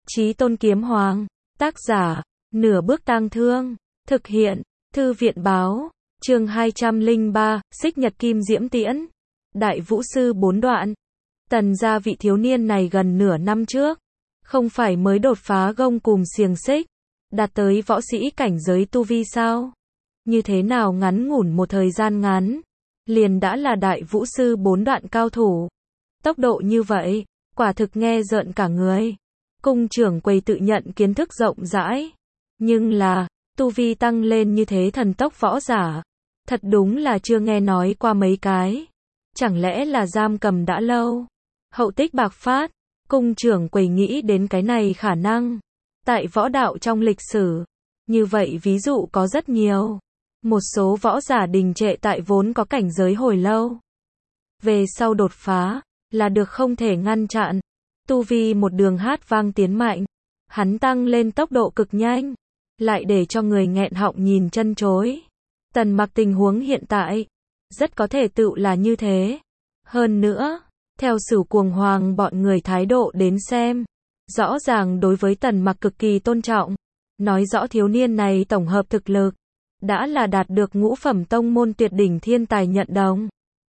Chí Tôn Kiếm Hoàng, tác giả, Nửa Bước Tang Thương, thực hiện, Thư viện báo, chương 203, Xích Nhật Kim Diễm Tiễn, Đại Vũ Sư 4 đoạn. Tần gia vị thiếu niên này gần nửa năm trước, không phải mới đột phá gông cùm xiềng xích, đạt tới võ sĩ cảnh giới tu vi sao? Như thế nào ngắn ngủn một thời gian ngắn, liền đã là Đại Vũ Sư 4 đoạn cao thủ. Tốc độ như vậy, quả thực nghe rợn cả người. Cung trưởng quầy tự nhận kiến thức rộng rãi, nhưng là, tu vi tăng lên như thế thần tốc võ giả, thật đúng là chưa nghe nói qua mấy cái. Chẳng lẽ là giam cầm đã lâu, hậu tích bạc phát? Cung trưởng quầy nghĩ đến cái này khả năng. Tại võ đạo trong lịch sử, như vậy ví dụ có rất nhiều. Một số võ giả đình trệ tại vốn có cảnh giới hồi lâu, về sau đột phá, là được không thể ngăn chặn. Tu vi một đường hát vang tiến mạnh, hắn tăng lên tốc độ cực nhanh, lại để cho người nghẹn họng nhìn chân chối. Tần Mặc tình huống hiện tại, rất có thể tự là như thế. Hơn nữa, theo Sửu Cuồng Hoàng bọn người thái độ đến xem, rõ ràng đối với Tần Mặc cực kỳ tôn trọng, nói rõ thiếu niên này tổng hợp thực lực, đã là đạt được ngũ phẩm tông môn tuyệt đỉnh thiên tài nhận đồng.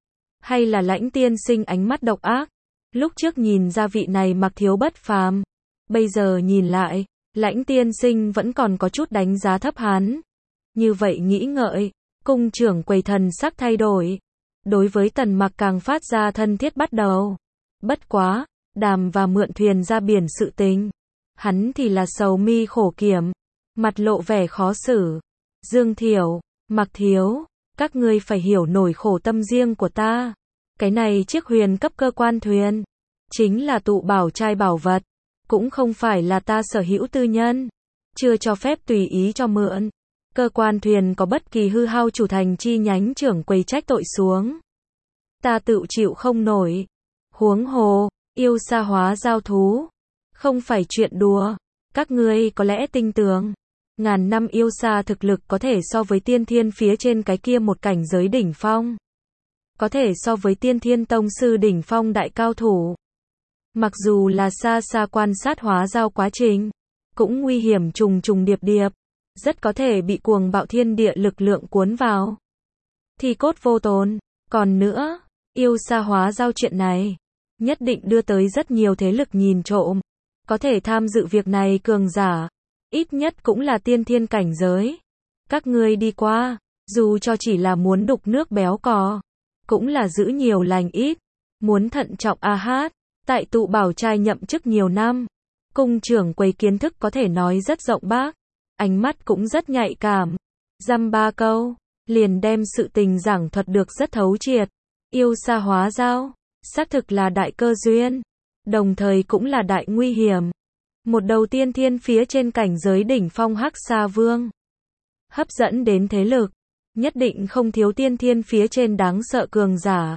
Hay là Lãnh tiên sinh ánh mắt độc ác, lúc trước nhìn ra vị này Mặc thiếu bất phàm, bây giờ nhìn lại, Lãnh tiên sinh vẫn còn có chút đánh giá thấp hắn. Như vậy nghĩ ngợi, cung trưởng quầy thần sắc thay đổi, đối với Tần Mặc càng phát ra thân thiết bắt đầu. Bất quá, đàm và mượn thuyền ra biển sự tình, hắn thì là sầu mi khổ kiểm, mặt lộ vẻ khó xử. Dương Thiểu, Mặc thiếu, các ngươi phải hiểu nổi khổ tâm riêng của ta. Cái này chiếc huyền cấp cơ quan thuyền, chính là tụ bảo trai bảo vật, cũng không phải là ta sở hữu tư nhân, chưa cho phép tùy ý cho mượn. Cơ quan thuyền có bất kỳ hư hao chủ thành chi nhánh trưởng quầy trách tội xuống, ta tự chịu không nổi. Huống hồ, yêu sa hóa giao thú, không phải chuyện đùa. Các ngươi có lẽ tin tưởng, ngàn năm yêu sa thực lực có thể so với tiên thiên phía trên cái kia một cảnh giới đỉnh phong, có thể so với tiên thiên tông sư đỉnh phong đại cao thủ. Mặc dù là xa xa quan sát hóa giao quá trình, cũng nguy hiểm trùng trùng điệp điệp, rất có thể bị cuồng bạo thiên địa lực lượng cuốn vào, thì cốt vô tồn. Còn nữa, yêu sa hóa giao chuyện này, nhất định đưa tới rất nhiều thế lực nhìn trộm. Có thể tham dự việc này cường giả, ít nhất cũng là tiên thiên cảnh giới. Các ngươi đi qua, dù cho chỉ là muốn đục nước béo cò, cũng là giữ nhiều lành ít, muốn thận trọng a hát. Tại tụ bảo trai nhậm chức nhiều năm, cung trưởng quầy kiến thức có thể nói rất rộng bác, ánh mắt cũng rất nhạy cảm. Dăm ba câu, liền đem sự tình giảng thuật được rất thấu triệt. Yêu sa hóa giao, xác thực là đại cơ duyên, đồng thời cũng là đại nguy hiểm. Một đầu tiên thiên phía trên cảnh giới đỉnh phong Hắc Sa Vương, hấp dẫn đến thế lực, nhất định không thiếu tiên thiên phía trên đáng sợ cường giả.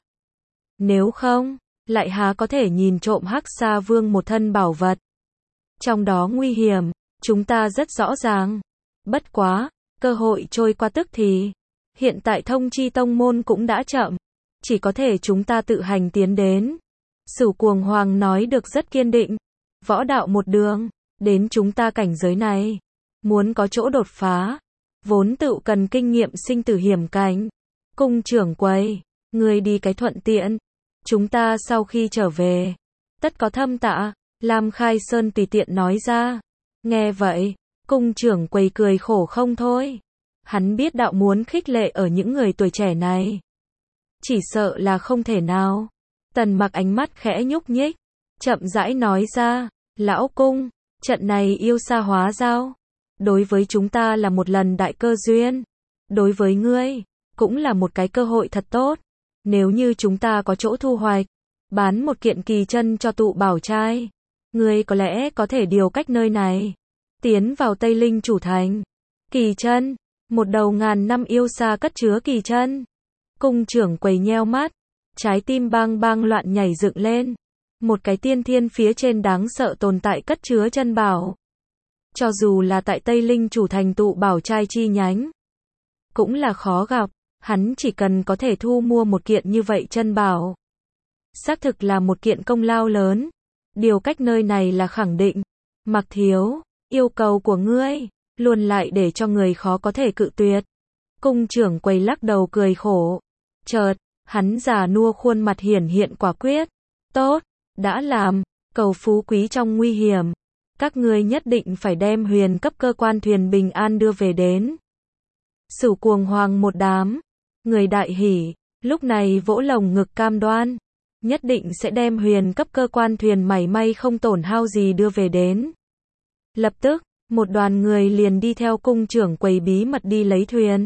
Nếu không, lại há có thể nhìn trộm Hắc Sa Vương một thân bảo vật. Trong đó nguy hiểm, chúng ta rất rõ ràng. Bất quá, cơ hội trôi qua tức thì. Hiện tại thông chi tông môn cũng đã chậm, chỉ có thể chúng ta tự hành tiến đến. Sửu Cuồng Hoàng nói được rất kiên định. Võ đạo một đường, đến chúng ta cảnh giới này, muốn có chỗ đột phá, vốn tự cần kinh nghiệm sinh tử hiểm cảnh. Cung trưởng quầy, người đi cái thuận tiện, chúng ta sau khi trở về, tất có thâm tạ. Lam Khai Sơn tùy tiện nói ra. Nghe vậy, cung trưởng quầy cười khổ không thôi. Hắn biết đạo muốn khích lệ ở những người tuổi trẻ này, chỉ sợ là không thể nào. Tần Mặc ánh mắt khẽ nhúc nhích, chậm rãi nói ra, lão cung, trận này yêu sa hóa giao, đối với chúng ta là một lần đại cơ duyên. Đối với ngươi, cũng là một cái cơ hội thật tốt. Nếu như chúng ta có chỗ thu hoạch, bán một kiện kỳ chân cho tụ bảo trai, ngươi có lẽ có thể điều cách nơi này, tiến vào Tây Linh chủ thành. Kỳ chân, một đầu ngàn năm yêu sa cất chứa kỳ chân. Cung trưởng quầy nheo mắt, trái tim bang bang loạn nhảy dựng lên. Một cái tiên thiên phía trên đáng sợ tồn tại cất chứa chân bảo. Cho dù là tại Tây Linh chủ thành tụ bảo trai chi nhánh, cũng là khó gặp. Hắn chỉ cần có thể thu mua một kiện như vậy chân bảo, xác thực là một kiện công lao lớn. Điều cách nơi này là khẳng định. Mặc Thiếu, yêu cầu của ngươi, luôn lại để cho người khó có thể cự tuyệt. Cung trưởng quầy lắc đầu cười khổ. Chợt, hắn già nua khuôn mặt hiển hiện quả quyết. Tốt, đã làm, cầu phú quý trong nguy hiểm. Các ngươi nhất định phải đem huyền cấp cơ quan thuyền bình an đưa về đến. Sửu Cuồng Hoàng một đám, người đại hỉ, lúc này vỗ lồng ngực cam đoan. Nhất định sẽ đem huyền cấp cơ quan thuyền mảy may không tổn hao gì đưa về đến. Lập tức, một đoàn người liền đi theo cung trưởng quầy bí mật đi lấy thuyền.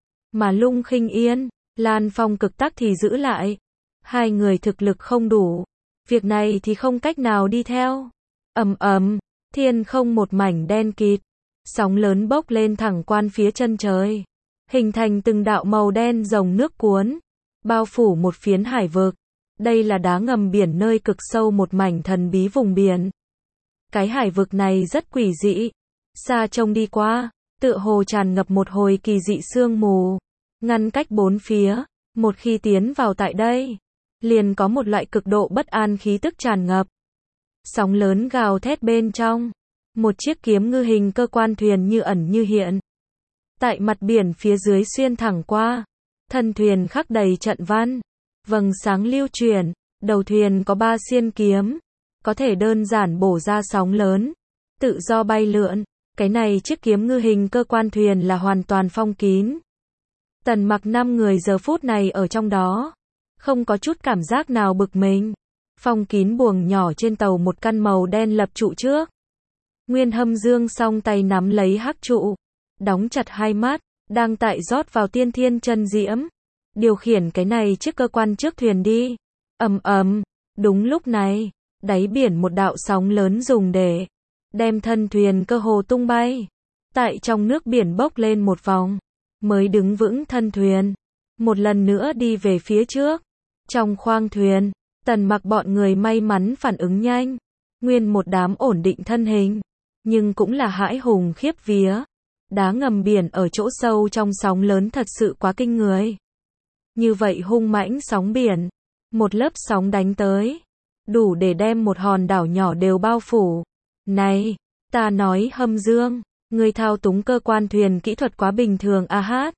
Mà Lung Khinh Yên, Lan Phong Cực Tắc thì giữ lại. Hai người thực lực không đủ. Việc này thì không cách nào đi theo. Ầm ầm, thiên không một mảnh đen kịt. Sóng lớn bốc lên thẳng quan phía chân trời. Hình thành từng đạo màu đen rồng nước cuốn. Bao phủ một phiến hải vực. Đây là đá ngầm biển nơi cực sâu một mảnh thần bí vùng biển. Cái hải vực này rất quỷ dị. Xa trông đi qua, tựa hồ tràn ngập một hồi kỳ dị sương mù. Ngăn cách bốn phía. Một khi tiến vào tại đây, liền có một loại cực độ bất an khí tức tràn ngập. Sóng lớn gào thét bên trong. Một chiếc kiếm ngư hình cơ quan thuyền như ẩn như hiện. Tại mặt biển phía dưới xuyên thẳng qua. Thân thuyền khắc đầy trận văn. Vầng sáng lưu chuyển. Đầu thuyền có 3 xiên kiếm. Có thể đơn giản bổ ra sóng lớn. Tự do bay lượn. Cái này chiếc kiếm ngư hình cơ quan thuyền là hoàn toàn phong kín. Tần Mặc 5 người giờ phút này ở trong đó. Không có chút cảm giác nào bực mình. Phong kín buồng nhỏ trên tàu một căn màu đen lập trụ trước. Nguyên Hâm Dương song tay nắm lấy hắc trụ. Đóng chặt hai mắt. Đang tại rót vào tiên thiên chân diễm. Điều khiển cái này chiếc cơ quan trước thuyền đi. Ầm ầm. Đúng lúc này. Đáy biển một đạo sóng lớn dùng để đem thân thuyền cơ hồ tung bay. Tại trong nước biển bốc lên một vòng. Mới đứng vững thân thuyền. Một lần nữa đi về phía trước. Trong khoang thuyền, Tần Mặc bọn người may mắn phản ứng nhanh. Nguyên một đám ổn định thân hình. Nhưng cũng là hãi hùng khiếp vía. Đá ngầm biển ở chỗ sâu trong sóng lớn thật sự quá kinh người. Như vậy hung mãnh sóng biển. Một lớp sóng đánh tới. Đủ để đem một hòn đảo nhỏ đều bao phủ. Này, ta nói Hâm Dương. Người thao túng cơ quan thuyền kỹ thuật quá bình thường a hát.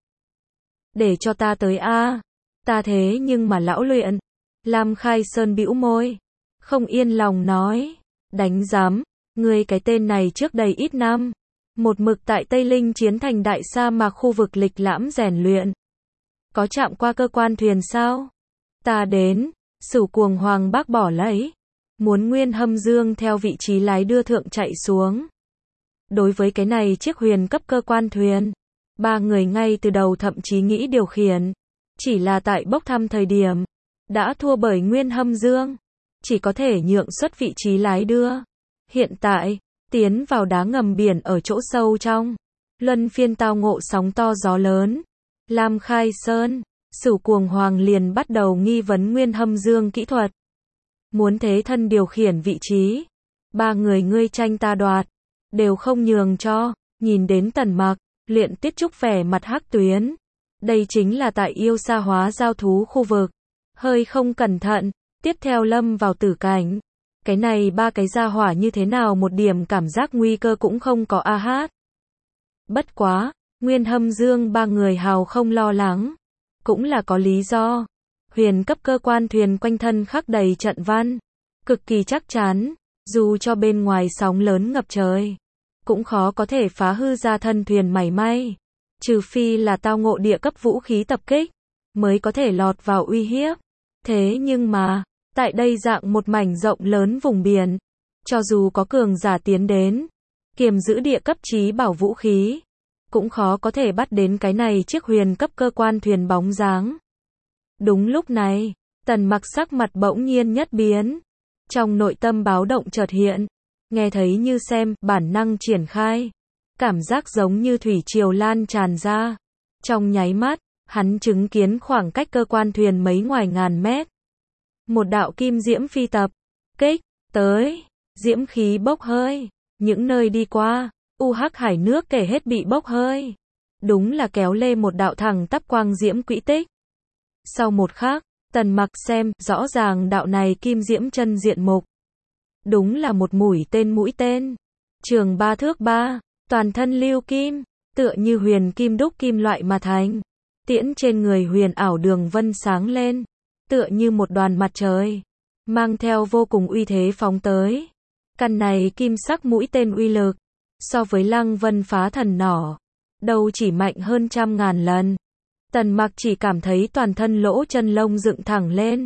Để cho ta tới a. Ta thế nhưng mà lão luyện. Lam Khai Sơn bĩu môi. Không yên lòng nói. Đánh giám. Ngươi cái tên này trước đây ít năm. Một mực tại Tây Linh chiến thành đại sa mạc khu vực lịch lãm rèn luyện. Có chạm qua cơ quan thuyền sao? Ta đến. Sửu Cuồng Hoàng bác bỏ lấy. Muốn Nguyên Hâm Dương theo vị trí lái đưa thượng chạy xuống. Đối với cái này chiếc huyền cấp cơ quan thuyền, 3 người ngay từ đầu thậm chí nghĩ điều khiển. Chỉ là tại bốc thăm thời điểm, đã thua bởi Nguyên Hâm Dương. Chỉ có thể nhượng xuất vị trí lái đưa. Hiện tại, tiến vào đá ngầm biển ở chỗ sâu trong. Luân phiên tao ngộ sóng to gió lớn. Lam Khai Sơn, Sửu Cuồng Hoàng liền bắt đầu nghi vấn Nguyên Hâm Dương kỹ thuật. Muốn thế thân điều khiển vị trí. 3 người ngươi tranh ta đoạt. Đều không nhường cho. Nhìn đến Tần Mặc, Luyện Tiết Trúc vẻ mặt hắc tuyến. Đây chính là tại yêu sa hóa giao thú khu vực. Hơi không cẩn thận, tiếp theo lâm vào tử cảnh. Cái này 3 cái gia hỏa như thế nào một điểm cảm giác nguy cơ cũng không có a hát. Bất quá, Nguyên Hâm Dương 3 người hào không lo lắng. Cũng là có lý do. Huyền cấp cơ quan thuyền quanh thân khắc đầy trận văn. Cực kỳ chắc chắn. Dù cho bên ngoài sóng lớn ngập trời. Cũng khó có thể phá hư ra thân thuyền mảy may. Trừ phi là tao ngộ địa cấp vũ khí tập kích. Mới có thể lọt vào uy hiếp. Thế nhưng mà, tại đây dạng một mảnh rộng lớn vùng biển. Cho dù có cường giả tiến đến. Kiềm giữ địa cấp chí bảo vũ khí. Cũng khó có thể bắt đến cái này chiếc huyền cấp cơ quan thuyền bóng dáng. Đúng lúc này, Tần Mặc sắc mặt bỗng nhiên nhất biến. Trong nội tâm báo động chợt hiện. Nghe thấy như xem, bản năng triển khai. Cảm giác giống như thủy triều lan tràn ra. Trong nháy mắt, hắn chứng kiến khoảng cách cơ quan thuyền mấy ngoài ngàn mét. Một đạo kim diễm phi tập. Kích, tới. Diễm khí bốc hơi. Những nơi đi qua, UH hải nước kể hết bị bốc hơi. Đúng là kéo lê một đạo thẳng tắp quang diễm quỹ tích. Sau một khắc, Tần Mặc xem, rõ ràng đạo này kim diễm chân diện mục. Đúng là một mũi tên. trường 3 thước 3, toàn thân lưu kim, tựa như huyền kim đúc kim loại mà thành. Tiễn trên người huyền ảo đường vân sáng lên, tựa như một đoàn mặt trời, mang theo vô cùng uy thế phóng tới. Căn này kim sắc mũi tên uy lực, so với Lăng Vân phá thần nỏ, đâu chỉ mạnh hơn 100.000 lần. Tần Mặc chỉ cảm thấy toàn thân lỗ chân lông dựng thẳng lên.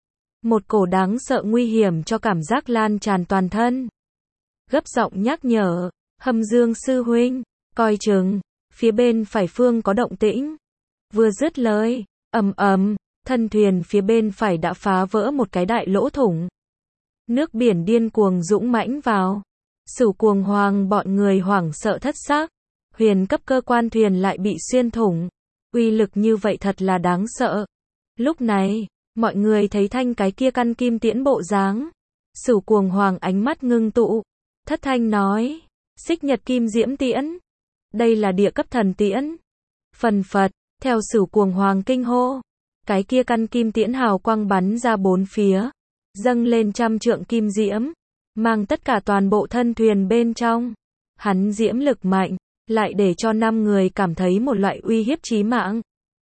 Một cổ đáng sợ nguy hiểm cho cảm giác lan tràn toàn thân. Gấp giọng nhắc nhở, Hâm Dương sư huynh, coi chừng, phía bên phải phương có động tĩnh. Vừa dứt lời, ầm ầm, thân thuyền phía bên phải đã phá vỡ một cái đại lỗ thủng. Nước biển điên cuồng dũng mãnh vào. Sửu Cuồng Hoàng bọn người hoảng sợ thất xác. Huyền cấp cơ quan thuyền lại bị xuyên thủng. Uy lực như vậy thật là đáng sợ. Lúc này, mọi người thấy thanh cái kia căn kim tiễn bộ dáng. Sửu Cuồng Hoàng ánh mắt ngưng tụ. Thất thanh nói, Xích Nhật Kim Diễm Tiễn. Đây là địa cấp thần tiễn. Phần phật, theo Sửu Cuồng Hoàng kinh hô. Cái kia căn kim tiễn hào quang bắn ra bốn phía. Dâng lên 100 trượng kim diễm. Mang tất cả toàn bộ thân thuyền bên trong. Hắn diễm lực mạnh, lại để cho 5 người cảm thấy một loại uy hiếp chí mạng.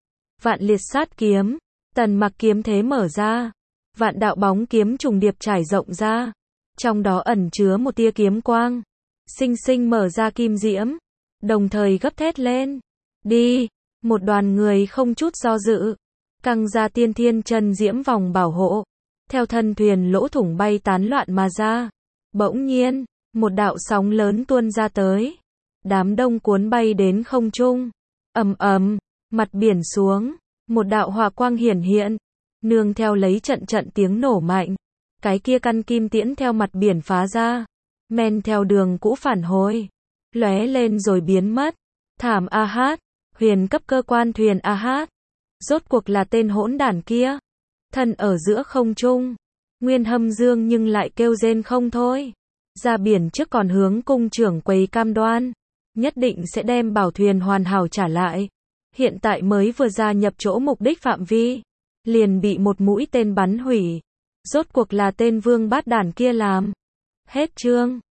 Vạn liệt sát kiếm. Tần Mặc kiếm thế mở ra. Vạn đạo bóng kiếm trùng điệp trải rộng ra. Trong đó ẩn chứa một tia kiếm quang. Sinh sinh mở ra kim diễm. Đồng thời gấp thét lên. Đi! Một đoàn người không chút do dự. Căng ra tiên thiên chân diễm vòng bảo hộ. Theo thân thuyền lỗ thủng bay tán loạn mà ra. Bỗng nhiên, một đạo sóng lớn tuôn ra tới. Đám đông cuốn bay đến không trung. Ầm ầm, mặt biển xuống. Một đạo hỏa quang hiển hiện. Nương theo lấy trận trận tiếng nổ mạnh. Cái kia căn kim tiễn theo mặt biển phá ra. Men theo đường cũ phản hồi. Lóe lên rồi biến mất. Thảm a hát. Huyền cấp cơ quan thuyền a hát. Rốt cuộc là tên hỗn đản kia. Thân ở giữa không trung. Nguyên Hâm Dương nhưng lại kêu rên không thôi. Ra biển trước còn hướng cung trưởng quầy cam đoan. Nhất định sẽ đem bảo thuyền hoàn hảo trả lại. Hiện tại mới vừa gia nhập chỗ mục đích phạm vi. Liền bị một mũi tên bắn hủy. Rốt cuộc là tên vương bát đản kia làm. Hết chương.